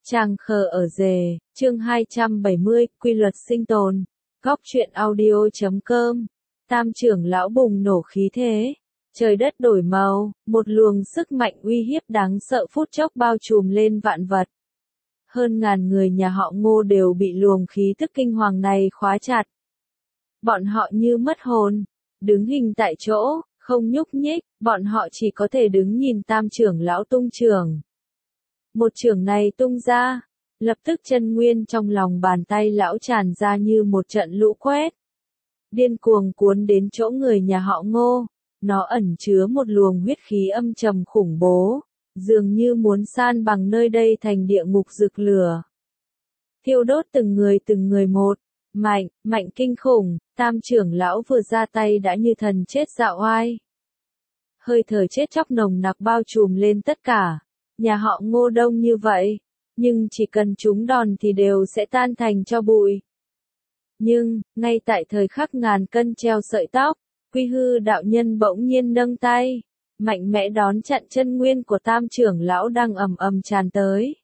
Tràng khờ ở rề, chương 270, quy luật sinh tồn. Góc truyện audio.com. Tam trưởng lão bùng nổ khí thế. Trời đất đổi màu, một luồng sức mạnh uy hiếp đáng sợ phút chốc bao trùm lên vạn vật. Hơn ngàn người nhà họ Ngô đều bị luồng khí tức kinh hoàng này khóa chặt. Bọn họ như mất hồn, đứng hình tại chỗ, không nhúc nhích, bọn họ chỉ có thể đứng nhìn tam trưởng lão tung chưởng. Một chưởng này tung ra, lập tức chân nguyên trong lòng bàn tay lão tràn ra như một trận lũ quét. Điên cuồng cuốn đến chỗ người nhà họ Ngô, nó ẩn chứa một luồng huyết khí âm trầm khủng bố, dường như muốn san bằng nơi đây thành địa ngục rực lửa. Thiêu đốt từng người một, mạnh kinh khủng, tam trưởng lão vừa ra tay đã như thần chết dạo oai. Hơi thở chết chóc nồng nặc bao trùm lên tất cả. Nhà họ Ngô đông như vậy, nhưng chỉ cần chúng đòn thì đều sẽ tan thành tro bụi. Nhưng, ngay tại thời khắc ngàn cân treo sợi tóc, Quy Hư đạo nhân bỗng nhiên nâng tay, mạnh mẽ đón chặn chân nguyên của tam trưởng lão đang ầm ầm tràn tới.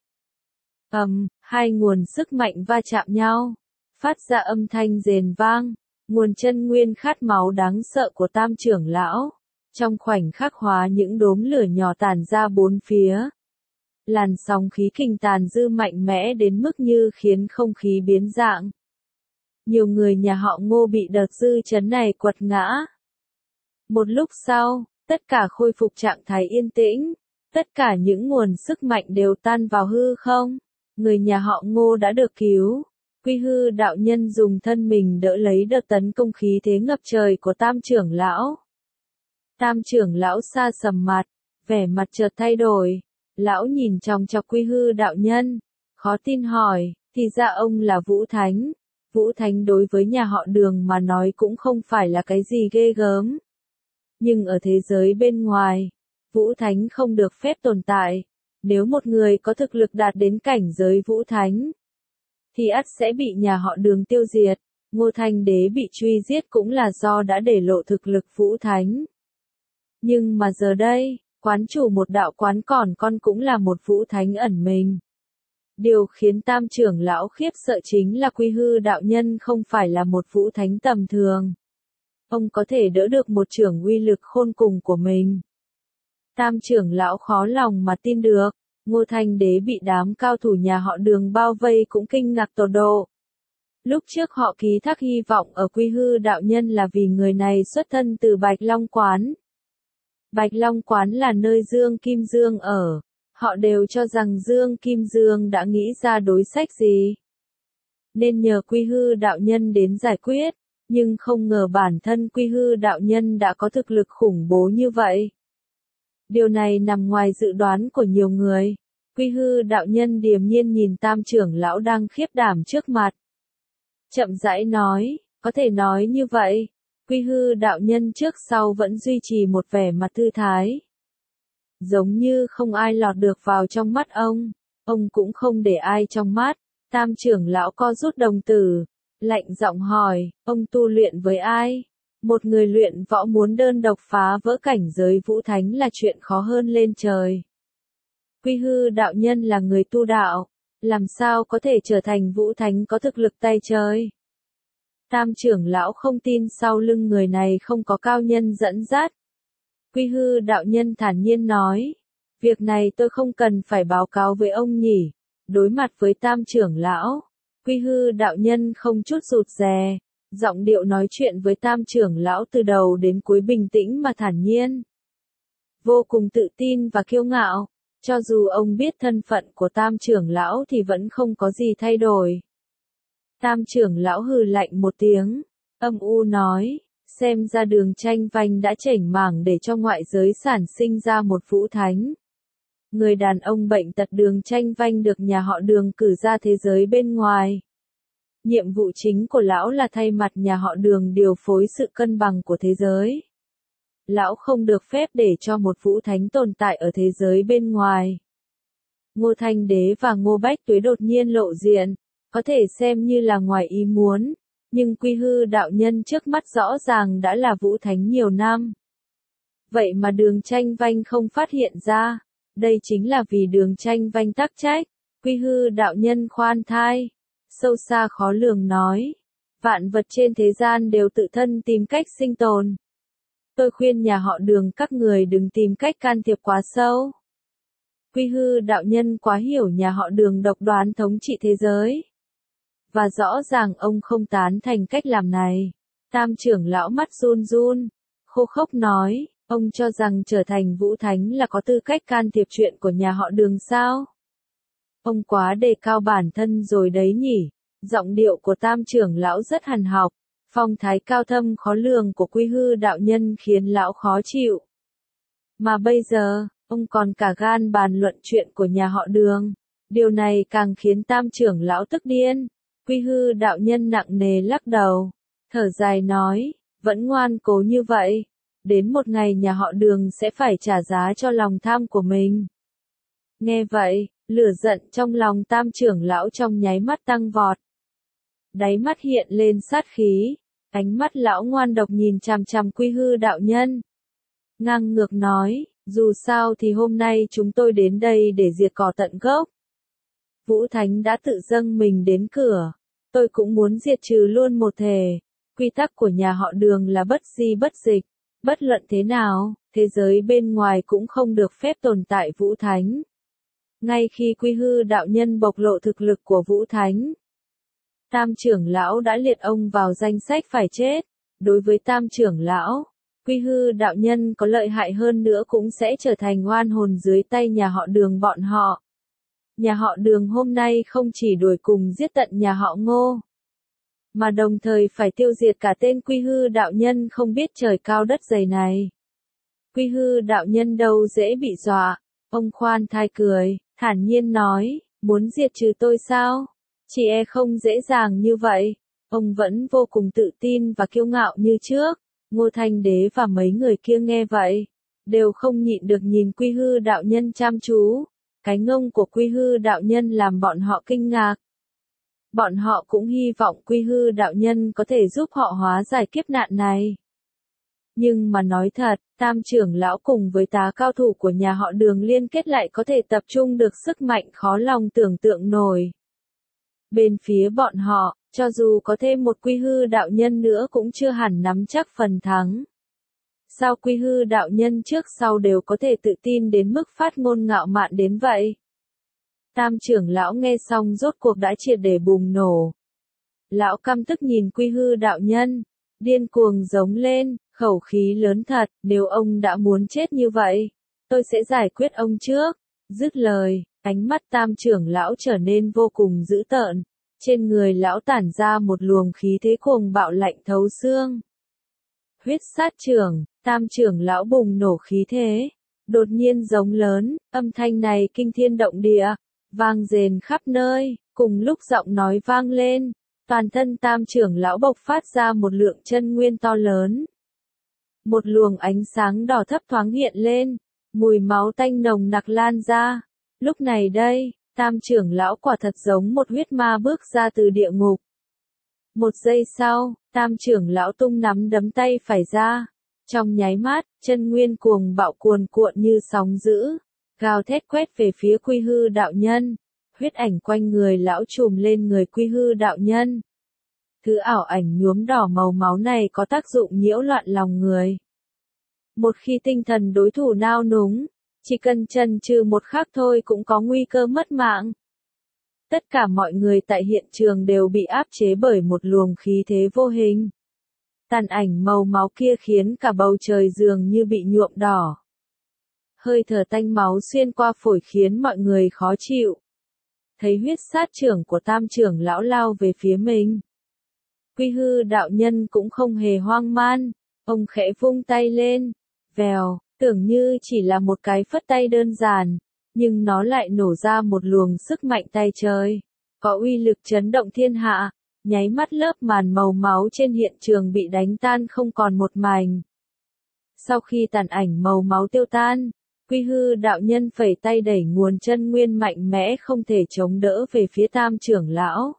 Hai nguồn sức mạnh va chạm nhau, phát ra âm thanh rền vang, nguồn chân nguyên khát máu đáng sợ của tam trưởng lão, trong khoảnh khắc hóa những đốm lửa nhỏ tàn ra bốn phía. Làn sóng khí kình tàn dư mạnh mẽ đến mức như khiến không khí biến dạng. Nhiều người nhà họ Ngô bị đợt dư chấn này quật ngã. Một lúc sau, tất cả khôi phục trạng thái yên tĩnh, tất cả những nguồn sức mạnh đều tan vào hư không. Người nhà họ Ngô đã được cứu. Quy Hư đạo nhân dùng thân mình đỡ lấy đợt tấn công khí thế ngập trời của tam trưởng lão. Tam trưởng lão sa sầm mặt, vẻ mặt chợt thay đổi. Lão nhìn chòng chọc Quy Hư đạo nhân, khó tin hỏi, thì ra ông là Vũ Thánh. Vũ Thánh đối với nhà họ Đường mà nói cũng không phải là cái gì ghê gớm. Nhưng ở thế giới bên ngoài, Vũ Thánh không được phép tồn tại. Nếu một người có thực lực đạt đến cảnh giới Vũ Thánh, thì ắt sẽ bị nhà họ Đường tiêu diệt. Ngô Thanh Đế bị truy giết cũng là do đã để lộ thực lực Vũ Thánh. Nhưng mà giờ đây, quán chủ một đạo quán còn con cũng là một Vũ Thánh ẩn mình. Điều khiến tam trưởng lão khiếp sợ chính là Quy Hư đạo nhân không phải là một Vũ Thánh tầm thường. Ông có thể đỡ được một chưởng uy lực khôn cùng của mình. Tam trưởng lão khó lòng mà tin được, Ngô Thanh Đế bị đám cao thủ nhà họ Đường bao vây cũng kinh ngạc tột độ. Lúc trước họ ký thác hy vọng ở Quy Hư đạo nhân là vì người này xuất thân từ Bạch Long Quán. Bạch Long Quán là nơi Dương Kim Dương ở. Họ đều cho rằng Dương Kim Dương đã nghĩ ra đối sách gì, nên nhờ Quy Hư đạo nhân đến giải quyết, nhưng không ngờ bản thân Quy Hư đạo nhân đã có thực lực khủng bố như vậy. Điều này nằm ngoài dự đoán của nhiều người. Quy Hư đạo nhân điềm nhiên nhìn tam trưởng lão đang khiếp đảm trước mặt. Chậm rãi nói, có thể nói như vậy. Quy Hư đạo nhân trước sau vẫn duy trì một vẻ mặt thư thái. Giống như không ai lọt được vào trong mắt ông cũng không để ai trong mắt. Tam trưởng lão co rút đồng tử, lạnh giọng hỏi, ông tu luyện với ai? Một người luyện võ muốn đơn độc phá vỡ cảnh giới Vũ Thánh là chuyện khó hơn lên trời. Quy Hư đạo nhân là người tu đạo, làm sao có thể trở thành Vũ Thánh có thực lực tay trời? Tam trưởng lão không tin sau lưng người này không có cao nhân dẫn dắt. Quy Hư đạo nhân thản nhiên nói, việc này tôi không cần phải báo cáo với ông nhỉ. Đối mặt với tam trưởng lão, Quy Hư đạo nhân không chút rụt rè, giọng điệu nói chuyện với tam trưởng lão từ đầu đến cuối bình tĩnh mà thản nhiên. Vô cùng tự tin và kiêu ngạo, cho dù ông biết thân phận của tam trưởng lão thì vẫn không có gì thay đổi. Tam trưởng lão hừ lạnh một tiếng, âm u nói, xem ra Đường Tranh Vanh đã chểnh mảng để cho ngoại giới sản sinh ra một Vũ Thánh. Người đàn ông bệnh tật Đường Tranh Vanh được nhà họ Đường cử ra thế giới bên ngoài. Nhiệm vụ chính của lão là thay mặt nhà họ Đường điều phối sự cân bằng của thế giới. Lão không được phép để cho một Vũ Thánh tồn tại ở thế giới bên ngoài. Ngô Thanh Đế và Ngô Bách Tuế đột nhiên lộ diện, có thể xem như là ngoài ý muốn, nhưng Quy Hư đạo nhân trước mắt rõ ràng đã là Vũ Thánh nhiều năm. Vậy mà Đường Tranh Vanh không phát hiện ra, đây chính là vì Đường Tranh Vanh tắc trách. Quy hư đạo nhân khoan thai, sâu xa khó lường nói. Vạn vật trên thế gian đều tự thân tìm cách sinh tồn. Tôi khuyên nhà họ Đường các người đừng tìm cách can thiệp quá sâu. Quy hư đạo nhân quá hiểu nhà họ Đường độc đoán thống trị thế giới. Và rõ ràng ông không tán thành cách làm này. Tam trưởng lão mắt run run, khô khốc nói, ông cho rằng trở thành Vũ Thánh là có tư cách can thiệp chuyện của nhà họ Đường sao? Ông quá đề cao bản thân rồi đấy nhỉ. Giọng điệu của tam trưởng lão rất hằn học, phong thái cao thâm khó lường của quy hư đạo nhân khiến lão khó chịu. Mà bây giờ, ông còn cả gan bàn luận chuyện của nhà họ Đường. Điều này càng khiến tam trưởng lão tức điên. Quy hư đạo nhân nặng nề lắc đầu, thở dài nói, vẫn ngoan cố như vậy. Đến một ngày nhà họ Đường sẽ phải trả giá cho lòng tham của mình. Nghe vậy, lửa giận trong lòng tam trưởng lão trong nháy mắt tăng vọt. Đáy mắt hiện lên sát khí, ánh mắt lão ngoan độc nhìn chằm chằm quy hư đạo nhân. Ngang ngược nói, dù sao thì hôm nay chúng tôi đến đây để diệt cỏ tận gốc. Vũ Thánh đã tự dâng mình đến cửa, tôi cũng muốn diệt trừ luôn một thể. Quy tắc của nhà họ Đường là bất di bất dịch, bất luận thế nào, thế giới bên ngoài cũng không được phép tồn tại Vũ Thánh. Ngay khi quy hư đạo nhân bộc lộ thực lực của Vũ Thánh, tam trưởng lão đã liệt ông vào danh sách phải chết. Đối với tam trưởng lão, quy hư đạo nhân có lợi hại hơn nữa cũng sẽ trở thành oan hồn dưới tay nhà họ Đường bọn họ. Nhà họ Đường hôm nay không chỉ đuổi cùng giết tận nhà họ Ngô, mà đồng thời phải tiêu diệt cả tên quy hư đạo nhân không biết trời cao đất dày này. Quy hư đạo nhân đâu dễ bị dọa, ông khoan thai cười, thản nhiên nói, muốn diệt trừ tôi sao? Chỉ e không dễ dàng như vậy. Ông vẫn vô cùng tự tin và kiêu ngạo như trước. Ngô Thanh Đế và mấy người kia nghe vậy, đều không nhịn được nhìn quy hư đạo nhân chăm chú. Cái ngông của quy hư đạo nhân làm bọn họ kinh ngạc. Bọn họ cũng hy vọng quy hư đạo nhân có thể giúp họ hóa giải kiếp nạn này. Nhưng mà nói thật, tam trưởng lão cùng với tá cao thủ của nhà họ Đường liên kết lại có thể tập trung được sức mạnh khó lòng tưởng tượng nổi. Bên phía bọn họ, cho dù có thêm một quy hư đạo nhân nữa cũng chưa hẳn nắm chắc phần thắng. Sao quy hư đạo nhân trước sau đều có thể tự tin đến mức phát ngôn ngạo mạn đến vậy? Tam trưởng lão nghe xong rốt cuộc đã triệt để bùng nổ. Lão căm tức nhìn quy hư đạo nhân, điên cuồng giống lên, khẩu khí lớn thật, nếu ông đã muốn chết như vậy, tôi sẽ giải quyết ông trước. Dứt lời, ánh mắt tam trưởng lão trở nên vô cùng dữ tợn, trên người lão tản ra một luồng khí thế cuồng bạo lạnh thấu xương. Huyết sát trưởng, tam trưởng lão bùng nổ khí thế, đột nhiên giống lớn, âm thanh này kinh thiên động địa, vang rền khắp nơi, cùng lúc giọng nói vang lên, toàn thân tam trưởng lão bộc phát ra một lượng chân nguyên to lớn. Một luồng ánh sáng đỏ thấp thoáng hiện lên, mùi máu tanh nồng nặc lan ra. Lúc này đây, tam trưởng lão quả thật giống một huyết ma bước ra từ địa ngục. Một giây sau, tam trưởng lão tung nắm đấm tay phải ra. Trong nháy mắt, chân nguyên cuồng bạo cuồn cuộn như sóng dữ, gào thét quét về phía quy hư đạo nhân. Huyết ảnh quanh người lão trùm lên người quy hư đạo nhân. Thứ ảo ảnh nhuốm đỏ màu máu này có tác dụng nhiễu loạn lòng người. Một khi tinh thần đối thủ nao núng, chỉ cần chần chừ một khắc thôi cũng có nguy cơ mất mạng. Tất cả mọi người tại hiện trường đều bị áp chế bởi một luồng khí thế vô hình. Tàn ảnh màu máu kia khiến cả bầu trời dường như bị nhuộm đỏ. Hơi thở tanh máu xuyên qua phổi khiến mọi người khó chịu. Thấy huyết sát trưởng của tam trưởng lão lao về phía mình, quy hư đạo nhân cũng không hề hoang man, ông khẽ vung tay lên, vèo, tưởng như chỉ là một cái phất tay đơn giản, nhưng nó lại nổ ra một luồng sức mạnh tay trời, có uy lực chấn động thiên hạ, nháy mắt lớp màn màu máu trên hiện trường bị đánh tan không còn một mảnh. Sau khi tàn ảnh màu máu tiêu tan, quy hư đạo nhân phẩy tay đẩy nguồn chân nguyên mạnh mẽ không thể chống đỡ về phía tam trưởng lão.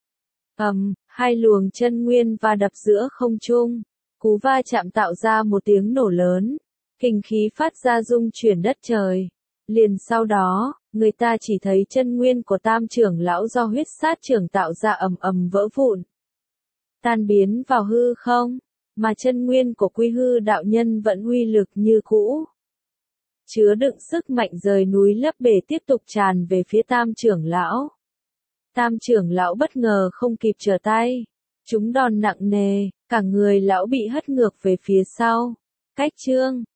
Hai luồng chân nguyên va đập giữa không trung, cú va chạm tạo ra một tiếng nổ lớn, kinh khí phát ra rung chuyển đất trời. Liền sau đó, người ta chỉ thấy chân nguyên của tam trưởng lão do huyết sát trưởng tạo ra ầm ầm vỡ vụn, tan biến vào hư không, mà chân nguyên của Quy Hư đạo nhân vẫn uy lực như cũ. Chứa đựng sức mạnh rời núi lấp bể tiếp tục tràn về phía tam trưởng lão. Tam trưởng lão bất ngờ không kịp trở tay. Chúng đòn nặng nề, cả người lão bị hất ngược về phía sau. Cách chương